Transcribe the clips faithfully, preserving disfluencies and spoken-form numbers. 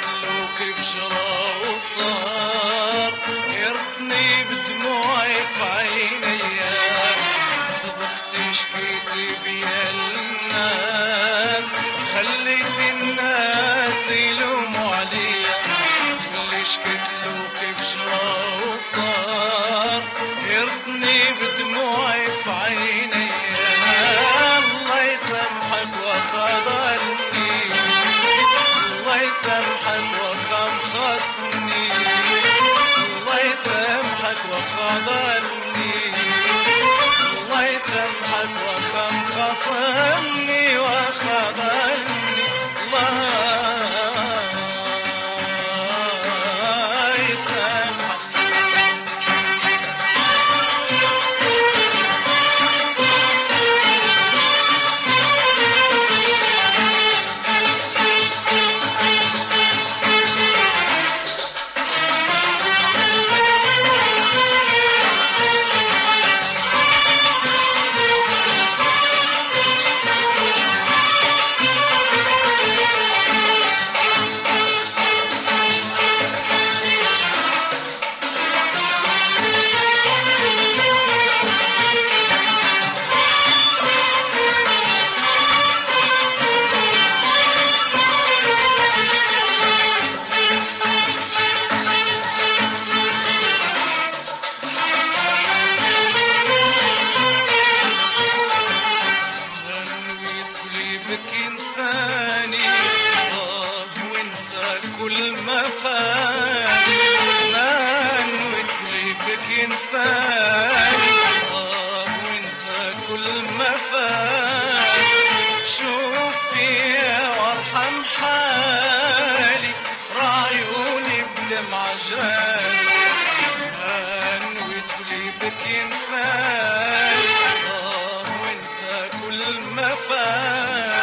له كيف جرى وصار، يرضني بدموعي في عينيا. صبحت شكيت بيا الناس، خليت الناس يلوموا عليا. اللي شكيت له كيف جرى وصار، يرضني بدموعي في عينيا. الله يسامحك وخذلني، الله يسامحك وخم خصني، الله يسامحك وخذلني، الله يسامحك وخم خصني وخذلني. الله يسامحك. إنساني آه وانسى كل ما فات، ما نويت لي بك إنساني آه وانسى كل ما فات. شوف فيا وارحم حالي، راعيوني بدمع جرالي. ما نويت لي بك إنساني آه وانسى كل ما فات،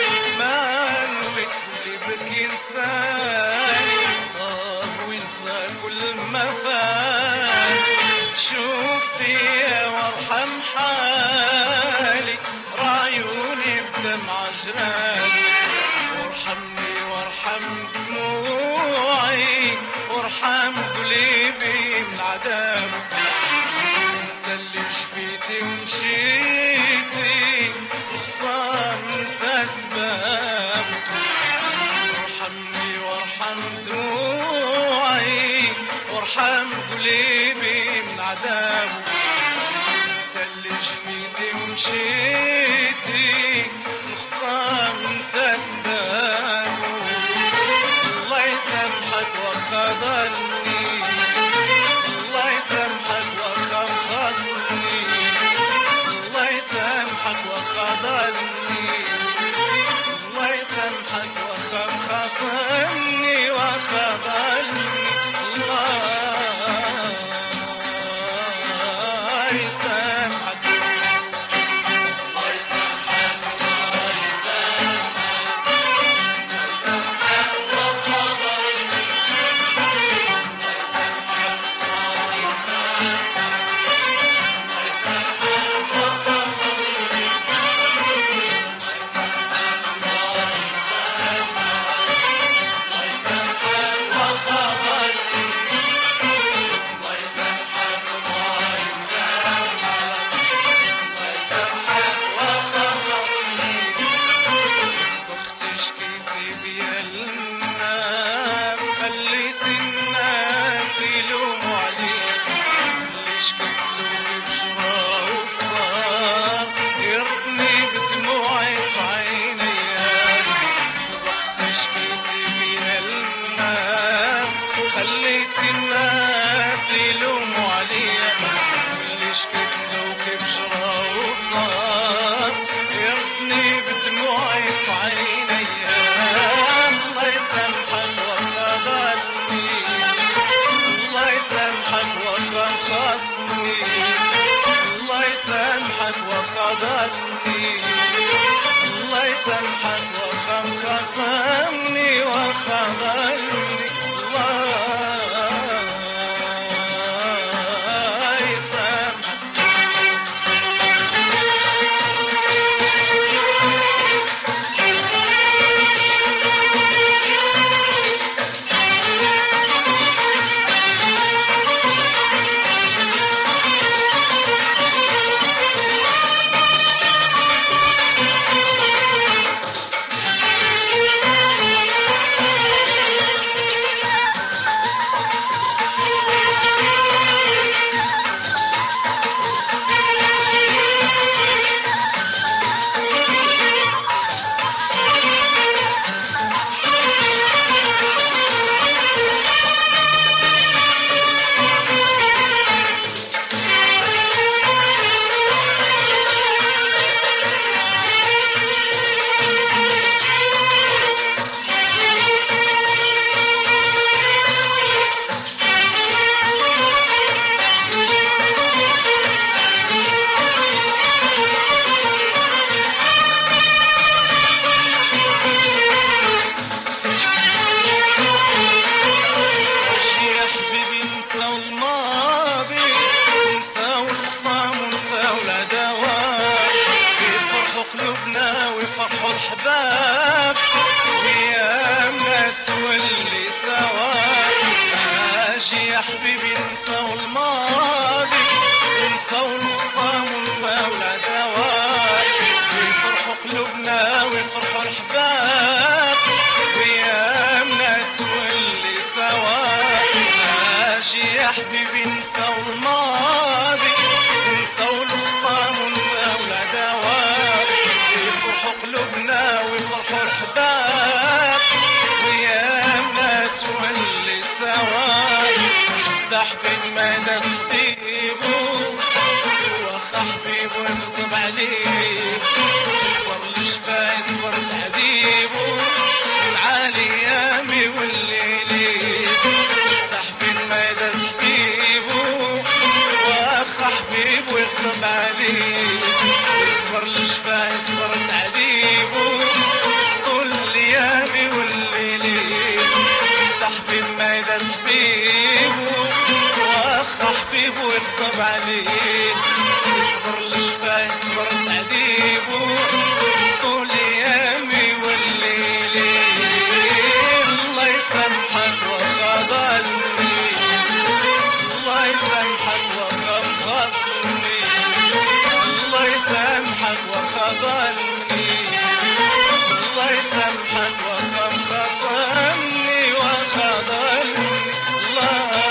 إنساني آه وانسى كل ما فات. شوف فيا وارحم حالي، راعيوني بدمع جرالي. وارحمني وارحم دموعي، وارحم قلبي من عذابك. انت اللي شفيتي ومشيتي، وخصمت اسبابك. ارحمني وارحم دموعي، وارحم قلبي من عذابه. انت اللي شفيتي ومشيتي، وخصمت اسبابه. الله يسامحك وخذلني، الله يسامحك وخم خصني، الله يسامحك وخذلني، الله يسامحك وخم خصني وخذلني. الله يسامحك، الله يسامحك، الله يسامحك وخذلني، الله يسامحك وخم خصمني وخذلني. الله يسامحك. يا حبيبي نساو الماضي ونساو الخصام ونساو العداوات ويفرحوا قلوبنا ويفرحوا الحباب ويامنا تولي سوا. ماشي يا حبيبي نساو الماضي ونساو الخصام ونساو العداوات ويفرحوا قلوبنا ويفرحوا الحباب ويامنا تولي سوا. ده حبيب ما نسيبه واخا حبيبه يغضب عليه يصبر الشفا يصبر تعذيبه العالي يامي والليلي. ده حبيب ما نسيبه واخا حبيبه يغضب عليه يصبر الشفا يصبر تعذيبه طول الايام والليلي. ده حبيب ما نسيبه واخا حبيبه يغضب عليه يصبر الشفا يصبر تعذيبه طول ايامي والليل. الله يسامحك واخا ضلني الله يسامحك واخا مخاصمني الله يسامحك واخا ضلني الله يسامحك واخا مخاصمني واخا ضلني الله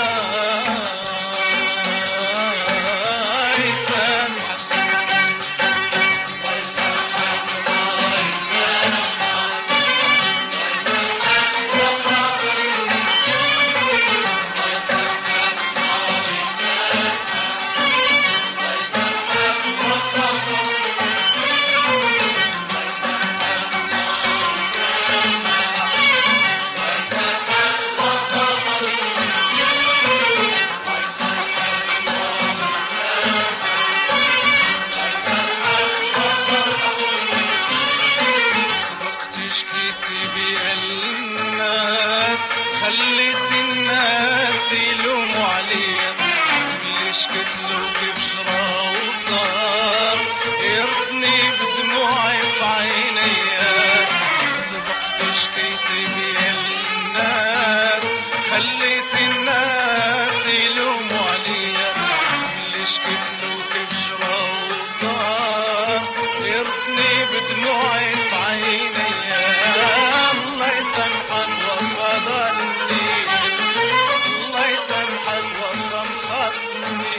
خليت الناس يلوموا عليا اللي شكت له كيف شرا وصار يردني بدموعي في عينيا. سبقت شكيتي بيا الناس خليت الناس يلوموا عليا اللي شكت له كيف شرا وصار يردني بدموعي في عينيا. الله يسامحك واخا ضلني الله يسامحك واخا مخاصمني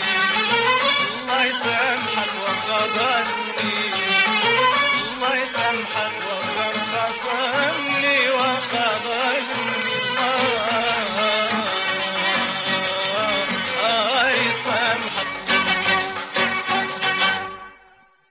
الله يسامحك واخا ضلني الله يسامحك